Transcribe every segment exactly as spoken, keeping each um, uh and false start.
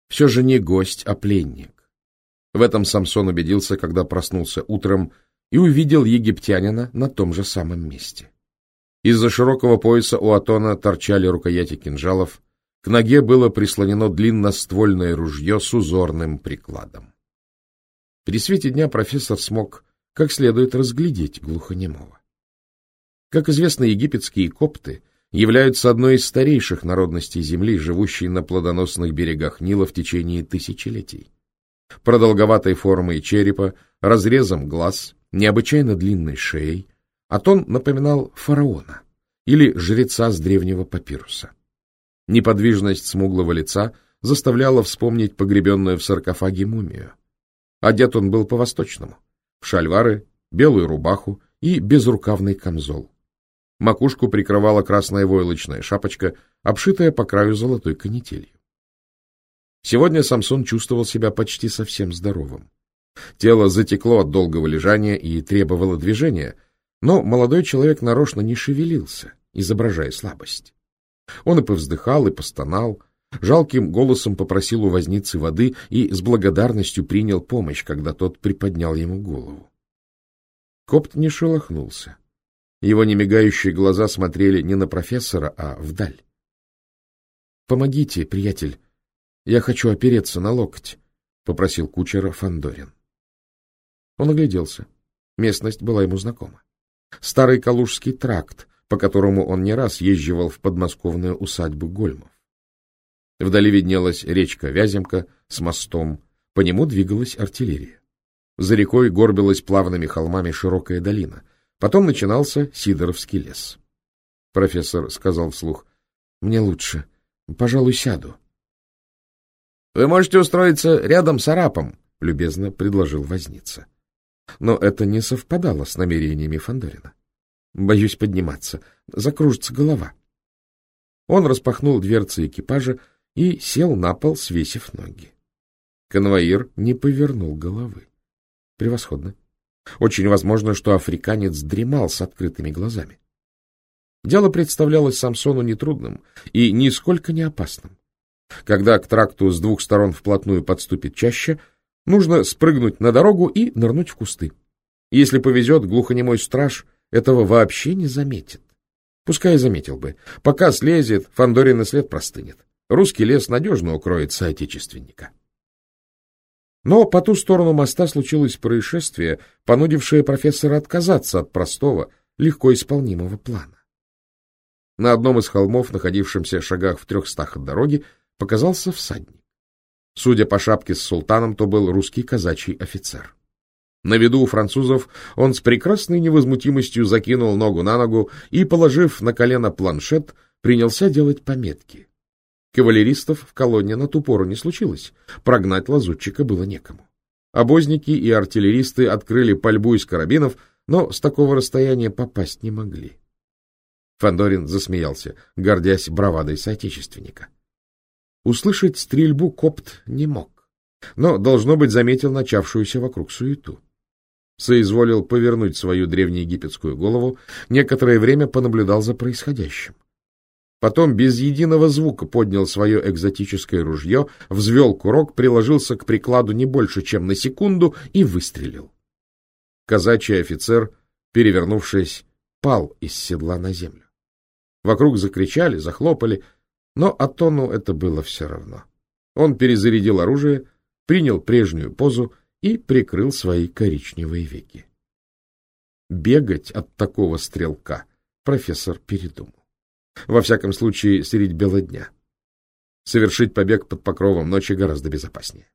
все же не гость, а пленник. В этом Самсон убедился, когда проснулся утром и увидел египтянина на том же самом месте. Из-за широкого пояса у Атона торчали рукояти кинжалов, к ноге было прислонено длинноствольное ружье с узорным прикладом. При свете дня профессор смог как следует разглядеть глухонемого. Как известно, египетские копты являются одной из старейших народностей Земли, живущей на плодоносных берегах Нила в течение тысячелетий. Продолговатой формой черепа, разрезом глаз, необычайно длинной шеей, Атон напоминал фараона или жреца с древнего папируса. Неподвижность смуглого лица заставляла вспомнить погребенную в саркофаге мумию. Одет он был по-восточному, в шальвары, белую рубаху и безрукавный камзол. Макушку прикрывала красная войлочная шапочка, обшитая по краю золотой канителью. Сегодня Самсон чувствовал себя почти совсем здоровым. Тело затекло от долгого лежания и требовало движения, но молодой человек нарочно не шевелился, изображая слабость. Он и повздыхал, и постонал, жалким голосом попросил у возницы воды и с благодарностью принял помощь, когда тот приподнял ему голову. Копт не шелохнулся. Его немигающие глаза смотрели не на профессора, а вдаль. — Помогите, приятель, я хочу опереться на локоть, — попросил кучера Фандорин. Он огляделся. Местность была ему знакома. Старый Калужский тракт, по которому он не раз езживал в подмосковную усадьбу Гольмов. Вдали виднелась речка Вяземка с мостом, по нему двигалась артиллерия. За рекой горбилась плавными холмами широкая долина. Потом начинался Сидоровский лес. Профессор сказал вслух: — Мне лучше. Пожалуй, сяду. — Вы можете устроиться рядом с арапом, — любезно предложил возница. Но это не совпадало с намерениями Фандорина. — Боюсь подниматься. Закружится голова. Он распахнул дверцы экипажа и сел на пол, свесив ноги. Конвоир не повернул головы. Превосходно. Очень возможно, что африканец дремал с открытыми глазами. Дело представлялось Самсону нетрудным и нисколько не опасным. Когда к тракту с двух сторон вплотную подступит чаща, нужно спрыгнуть на дорогу и нырнуть в кусты. Если повезет, глухонемой страж этого вообще не заметит. Пускай заметил бы. Пока слезет, Фандорин и след простынет. Русский лес надежно укроет соотечественника. Но по ту сторону моста случилось происшествие, понудившее профессора отказаться от простого, легко исполнимого плана. На одном из холмов, находившемся в шагах в трехстах от дороги, показался всадник. Судя по шапке с султаном, то был русский казачий офицер. На виду у французов он с прекрасной невозмутимостью закинул ногу на ногу и, положив на колено планшет, принялся делать пометки. Кавалеристов в колонне на ту пору не случилось, прогнать лазутчика было некому. Обозники и артиллеристы открыли пальбу из карабинов, но с такого расстояния попасть не могли. Фандорин засмеялся, гордясь бравадой соотечественника. Услышать стрельбу Копт не мог, но, должно быть, заметил начавшуюся вокруг суету. Соизволил повернуть свою древнеегипетскую голову, некоторое время понаблюдал за происходящим. Потом без единого звука поднял свое экзотическое ружье, взвел курок, приложился к прикладу не больше, чем на секунду, и выстрелил. Казачий офицер, перевернувшись, пал из седла на землю. Вокруг закричали, захлопали, но Атону это было все равно. Он перезарядил оружие, принял прежнюю позу и прикрыл свои коричневые веки. Бегать от такого стрелка профессор передумал. Во всяком случае, средь бела дня. Совершить побег под покровом ночи гораздо безопаснее.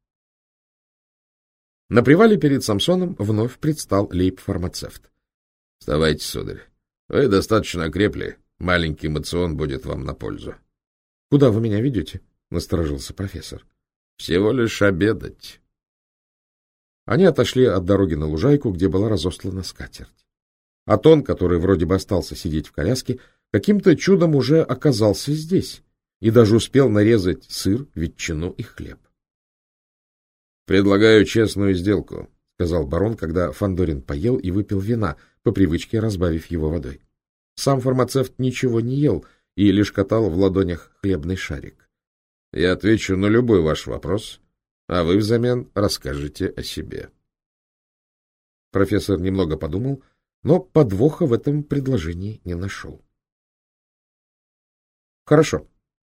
На привале перед Самсоном вновь предстал лейб-фармацевт. — Вставайте, сударь. Вы достаточно окрепли. Маленький мацион будет вам на пользу. — Куда вы меня ведете? — насторожился профессор. — Всего лишь обедать. Они отошли от дороги на лужайку, где была разослана скатерть. Атон, который вроде бы остался сидеть в коляске, каким-то чудом уже оказался здесь и даже успел нарезать сыр, ветчину и хлеб. — Предлагаю честную сделку, — сказал барон, когда Фандорин поел и выпил вина, по привычке разбавив его водой. Сам фармацевт ничего не ел и лишь катал в ладонях хлебный шарик. Я отвечу на любой ваш вопрос, а вы взамен расскажете о себе. Профессор немного подумал, но подвоха в этом предложении не нашел. Хорошо.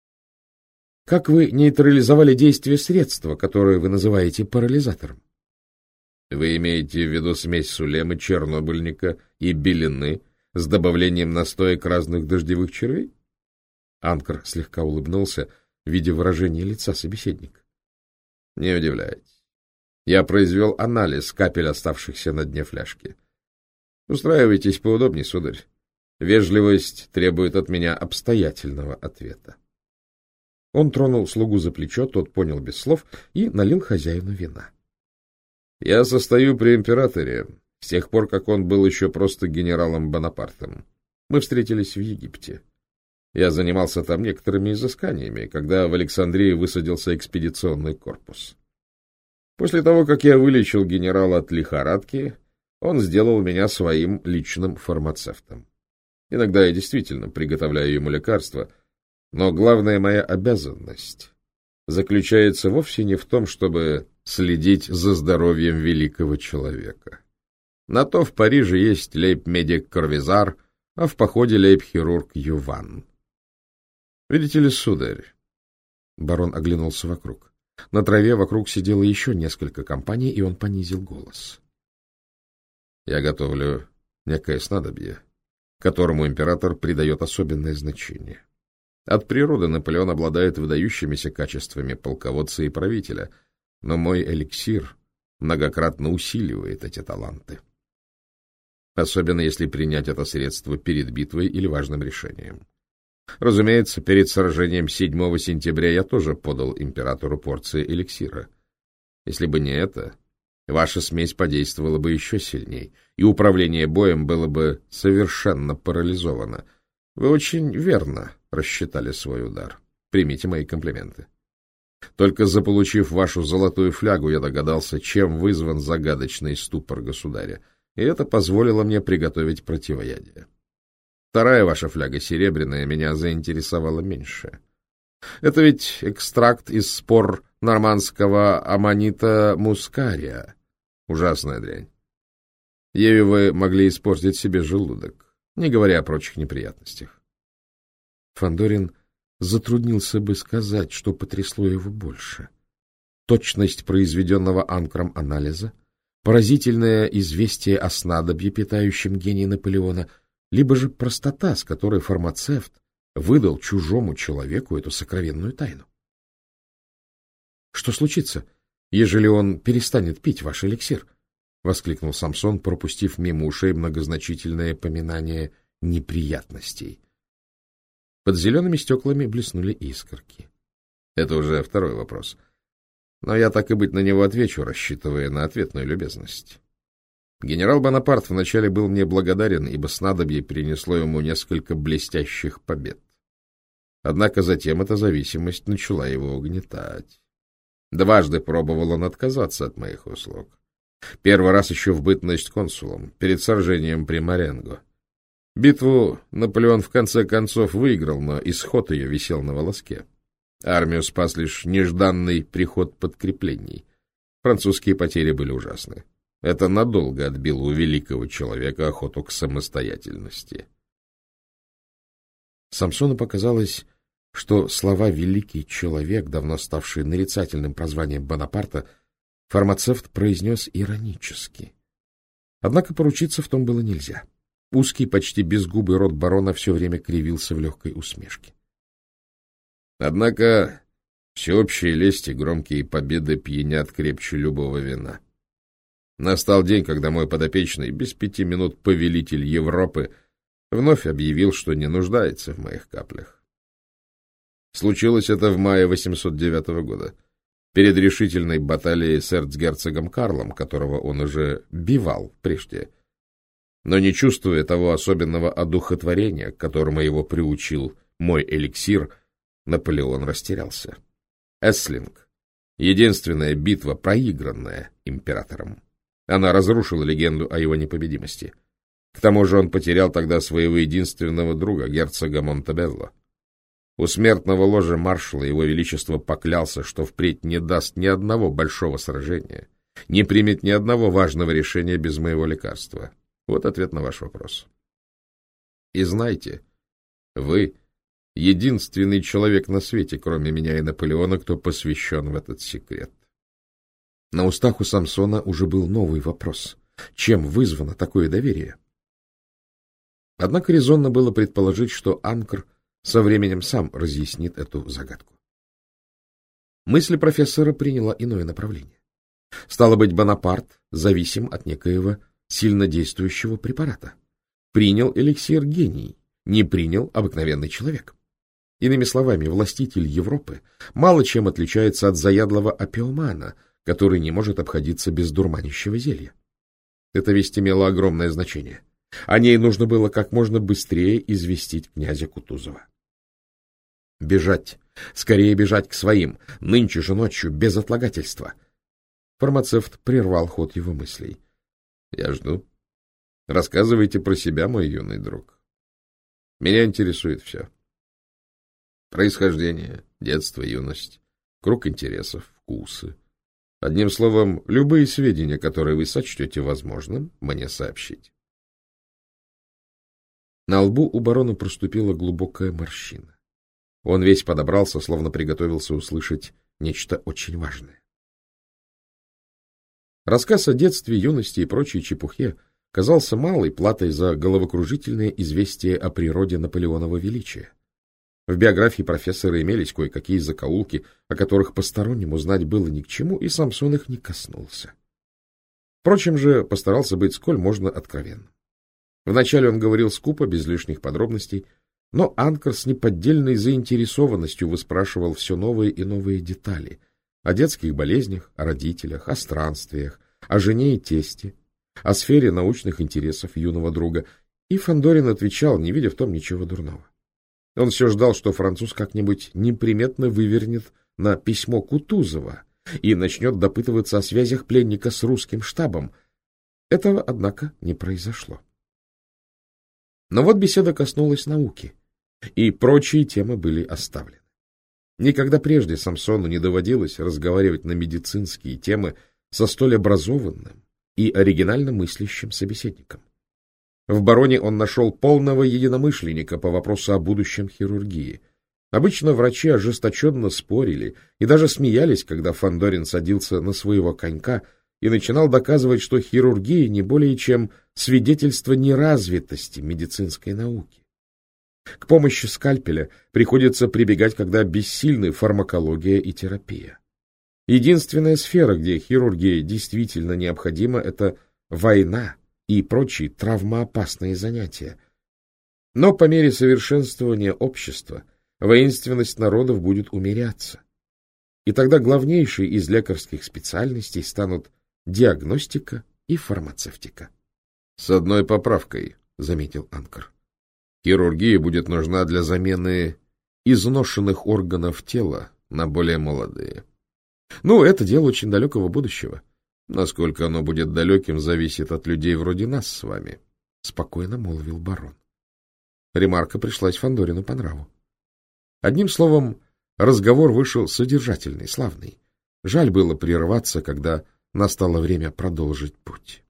Как вы нейтрализовали действие средства, которое вы называете парализатором? Вы имеете в виду смесь сулемы, чернобыльника и белины с добавлением настоек разных дождевых червей? Анкер слегка улыбнулся, видя выражение лица собеседника. Не удивляйтесь. Я произвел анализ капель, оставшихся на дне фляжки. Устраивайтесь поудобнее, сударь. Вежливость требует от меня обстоятельного ответа. Он тронул слугу за плечо, тот понял без слов и налил хозяину вина. Я состою при императоре с тех пор, как он был еще просто генералом Бонапартом. Мы встретились в Египте. Я занимался там некоторыми изысканиями, когда в Александрии высадился экспедиционный корпус. После того, как я вылечил генерала от лихорадки, он сделал меня своим личным фармацевтом. Иногда я действительно приготовляю ему лекарства, но главная моя обязанность заключается вовсе не в том, чтобы следить за здоровьем великого человека. На то в Париже есть лейб-медик Корвизар, а в походе лейб-хирург Юван. Видите ли, сударь, барон оглянулся вокруг. На траве вокруг сидело еще несколько компаний, и он понизил голос. Я готовлю некое снадобье, которому император придает особенное значение. От природы Наполеон обладает выдающимися качествами полководца и правителя, но мой эликсир многократно усиливает эти таланты. Особенно если принять это средство перед битвой или важным решением. Разумеется, перед сражением седьмого сентября я тоже подал императору порции эликсира. Если бы не это, ваша смесь подействовала бы еще сильней, и управление боем было бы совершенно парализовано. Вы очень верно рассчитали свой удар. Примите мои комплименты. Только заполучив вашу золотую флягу, я догадался, чем вызван загадочный ступор государя, и это позволило мне приготовить противоядие. Вторая ваша фляга, серебряная, меня заинтересовала меньше. Это ведь экстракт из спор нормандского аммонита мускария. Ужасная дрянь. Ею вы могли испортить себе желудок, не говоря о прочих неприятностях. Фандорин затруднился бы сказать, что потрясло его больше. Точность произведенного Анкером анализа, поразительное известие о снадобье, питающем гений Наполеона, либо же простота, с которой фармацевт выдал чужому человеку эту сокровенную тайну. Что случится, ежели он перестанет пить ваш эликсир? — воскликнул Самсон, пропустив мимо ушей многозначительное поминание неприятностей. Под зелеными стеклами блеснули искорки. Это уже второй вопрос. Но я так и быть на него отвечу, рассчитывая на ответную любезность. Генерал Бонапарт вначале был мне благодарен, ибо снадобье перенесло ему несколько блестящих побед. Однако затем эта зависимость начала его угнетать. Дважды пробовал он отказаться от моих услуг. Первый раз еще в бытность консулом, перед сражением при Маренго. Битву Наполеон в конце концов выиграл, но исход ее висел на волоске. Армию спас лишь нежданный приход подкреплений. Французские потери были ужасны. Это надолго отбило у великого человека охоту к самостоятельности. Самсону показалось, что слова «великий человек», давно ставшие нарицательным прозванием Бонапарта, фармацевт произнес иронически. Однако поручиться в том было нельзя. Узкий, почти безгубый рот барона все время кривился в легкой усмешке. Однако всеобщие лесть и громкие победы пьянят крепче любого вина. Настал день, когда мой подопечный, без пяти минут повелитель Европы, вновь объявил, что не нуждается в моих каплях. Случилось это в мае восемьсот девятого года, перед решительной баталией с эрцгерцогом Карлом, которого он уже бивал прежде. Но не чувствуя того особенного одухотворения, к которому его приучил мой эликсир, Наполеон растерялся. Эсслинг — единственная битва, проигранная императором. Она разрушила легенду о его непобедимости. К тому же он потерял тогда своего единственного друга, герцога Монтебелло. У смертного ложа маршала его величество поклялся, что впредь не даст ни одного большого сражения, не примет ни одного важного решения без моего лекарства. Вот ответ на ваш вопрос. И знайте, вы единственный человек на свете, кроме меня и Наполеона, кто посвящен в этот секрет. На устах у Самсона уже был новый вопрос. Чем вызвано такое доверие? Однако резонно было предположить, что Анкр со временем сам разъяснит эту загадку. Мысль профессора приняла иное направление. Стало быть, Бонапарт зависим от некоего сильнодействующего препарата. Принял эликсир гений, не принял обыкновенный человек. Иными словами, властитель Европы мало чем отличается от заядлого опиумана, который не может обходиться без дурманящего зелья. Эта весть имела огромное значение. О ней нужно было как можно быстрее известить князя Кутузова. Бежать, скорее бежать к своим, нынче же ночью, без отлагательства. Фармацевт прервал ход его мыслей. — Я жду. Рассказывайте про себя, мой юный друг. Меня интересует все. Происхождение, детство, юность, круг интересов, вкусы. Одним словом, любые сведения, которые вы сочтете возможным, мне сообщить. На лбу у барона проступила глубокая морщина. Он весь подобрался, словно приготовился услышать нечто очень важное. Рассказ о детстве, юности и прочей чепухе казался малой платой за головокружительное известие о природе Наполеонова величия. В биографии профессора имелись кое-какие закоулки, о которых постороннему знать было ни к чему, и Самсон их не коснулся. Впрочем же, постарался быть сколь можно откровенным. Вначале он говорил скупо, без лишних подробностей, но Анкр с неподдельной заинтересованностью выспрашивал все новые и новые детали о детских болезнях, о родителях, о странствиях, о жене и тесте, о сфере научных интересов юного друга, и Фандорин отвечал, не видя в том ничего дурного. Он все ждал, что француз как-нибудь неприметно вывернет на письмо Кутузова и начнет допытываться о связях пленника с русским штабом. Этого, однако, не произошло. Но вот беседа коснулась науки, и прочие темы были оставлены. Никогда прежде Самсону не доводилось разговаривать на медицинские темы со столь образованным и оригинально мыслящим собеседником. В бароне он нашел полного единомышленника по вопросу о будущем хирургии. Обычно врачи ожесточенно спорили и даже смеялись, когда Фандорин садился на своего конька и начинал доказывать, что хирургия не более чем свидетельство неразвитости медицинской науки. К помощи скальпеля приходится прибегать, когда бессильны фармакология и терапия. Единственная сфера, где хирургия действительно необходима, это война и прочие травмоопасные занятия. Но по мере совершенствования общества воинственность народов будет умеряться. И тогда главнейшие из лекарских специальностей станут диагностика и фармацевтика. — С одной поправкой, — заметил Анкр. Хирургия будет нужна для замены изношенных органов тела на более молодые. Ну, это дело очень далекого будущего. Насколько оно будет далеким, зависит от людей вроде нас с вами, — спокойно молвил барон. Ремарка пришлась Фандорину по нраву. Одним словом, разговор вышел содержательный, славный. Жаль было прерваться, когда настало время продолжить путь.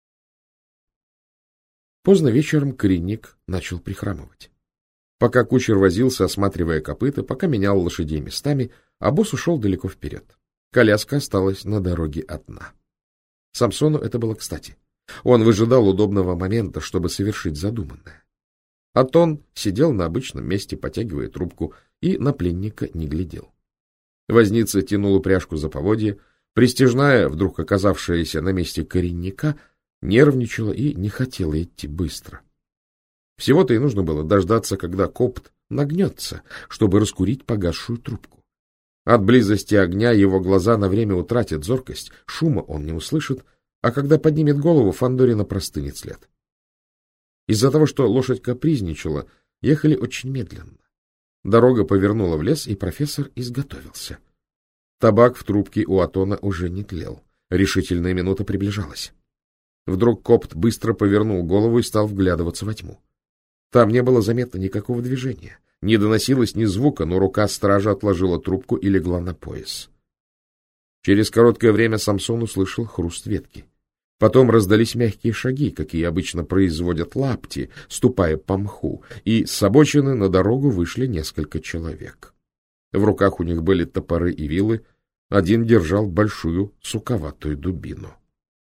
Поздно вечером коренник начал прихрамывать. Пока кучер возился, осматривая копыта, пока менял лошадей местами, а босс ушел далеко вперед. Коляска осталась на дороге одна. Самсону это было кстати. Он выжидал удобного момента, чтобы совершить задуманное. Атон сидел на обычном месте, потягивая трубку, и на пленника не глядел. Возница тянул упряжку за поводья, пристяжная, вдруг оказавшаяся на месте коренника, нервничала и не хотела идти быстро. Всего-то и нужно было дождаться, когда копт нагнется, чтобы раскурить погасшую трубку. От близости огня его глаза на время утратят зоркость, шума он не услышит, а когда поднимет голову, Фандорина простынет след. Из-за того, что лошадь капризничала, ехали очень медленно. Дорога повернула в лес, и профессор изготовился. Табак в трубке у Атона уже не тлел. Решительная минута приближалась. Вдруг копт быстро повернул голову и стал вглядываться во тьму. Там не было заметно никакого движения, Не доносилось ни звука, но рука стража отложила трубку и легла на пояс. Через короткое время Самсон услышал хруст ветки. Потом раздались мягкие шаги, какие обычно производят лапти, ступая по мху, и с обочины на дорогу вышли несколько человек. В руках у них были топоры и вилы, один держал большую суковатую дубину.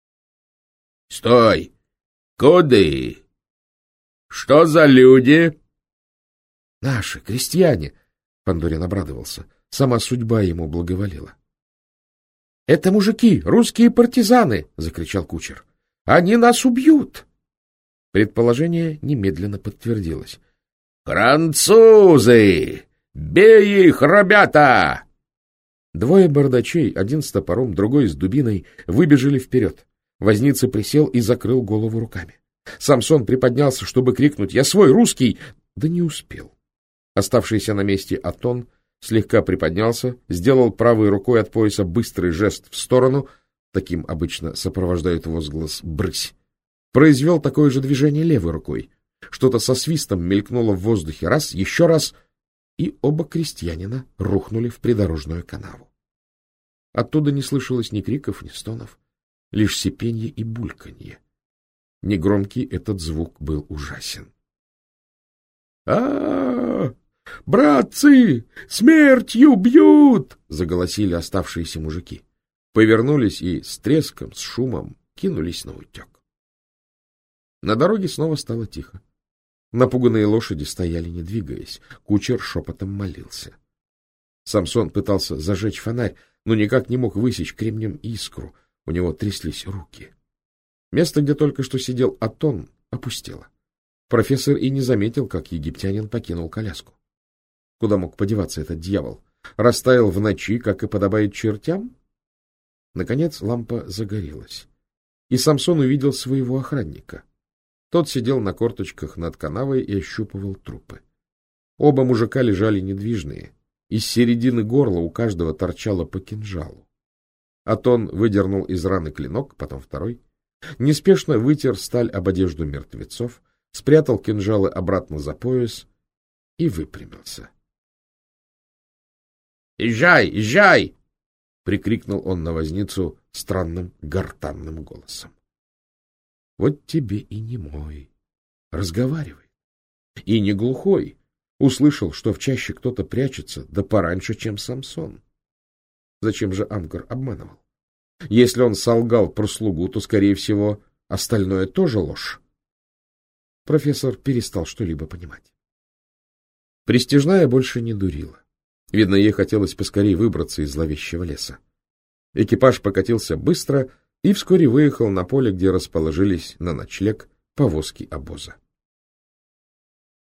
— Стой! Куды? Что за люди? — Наши, крестьяне, — Фандорин обрадовался. Сама судьба ему благоволила. — Это мужики, русские партизаны! — закричал кучер. — Они нас убьют! Предположение немедленно подтвердилось. — Французы! Бей их, ребята! Двое бардачей, один с топором, другой с дубиной, выбежали вперед. Возница присел и закрыл голову руками. Самсон приподнялся, чтобы крикнуть «Я свой, русский!», да не успел. Оставшийся на месте Атон слегка приподнялся, сделал правой рукой от пояса быстрый жест в сторону, таким обычно сопровождают возглас «брысь». Произвел такое же движение левой рукой. Что-то со свистом мелькнуло в воздухе раз, еще раз, и оба крестьянина рухнули в придорожную канаву. Оттуда не слышалось ни криков, ни стонов, лишь сипенье и бульканье. Негромкий этот звук был ужасен. а, -а, -а Братцы! Смертью бьют! — заголосили оставшиеся мужики. Повернулись и с треском, с шумом кинулись на утек. На дороге снова стало тихо. Напуганные лошади стояли, не двигаясь. Кучер шепотом молился. Самсон пытался зажечь фонарь, но никак не мог высечь кремнем искру. У него тряслись руки. Место, где только что сидел Атон, опустело. Профессор и не заметил, как египтянин покинул коляску. Куда мог подеваться этот дьявол? Растаял в ночи, как и подобает чертям? Наконец лампа загорелась, и Самсон увидел своего охранника. Тот сидел на корточках над канавой и ощупывал трупы. Оба мужика лежали недвижные. Из середины горла у каждого торчало по кинжалу. Атон выдернул из раны клинок, потом второй. Неспешно вытер сталь об одежду мертвецов, спрятал кинжалы обратно за пояс и выпрямился. — Езжай, езжай! — прикрикнул он на возницу странным гортанным голосом. — Вот тебе и не мой. Разговаривай. И не глухой. Услышал, что в чаще кто-то прячется, да пораньше, чем Самсон. Зачем же Амгар обманывал? Если он солгал про слугу, то, скорее всего, остальное тоже ложь. Профессор перестал что-либо понимать. Престижная больше не дурила. Видно, ей хотелось поскорее выбраться из зловещего леса. Экипаж покатился быстро и вскоре выехал на поле, где расположились на ночлег повозки обоза.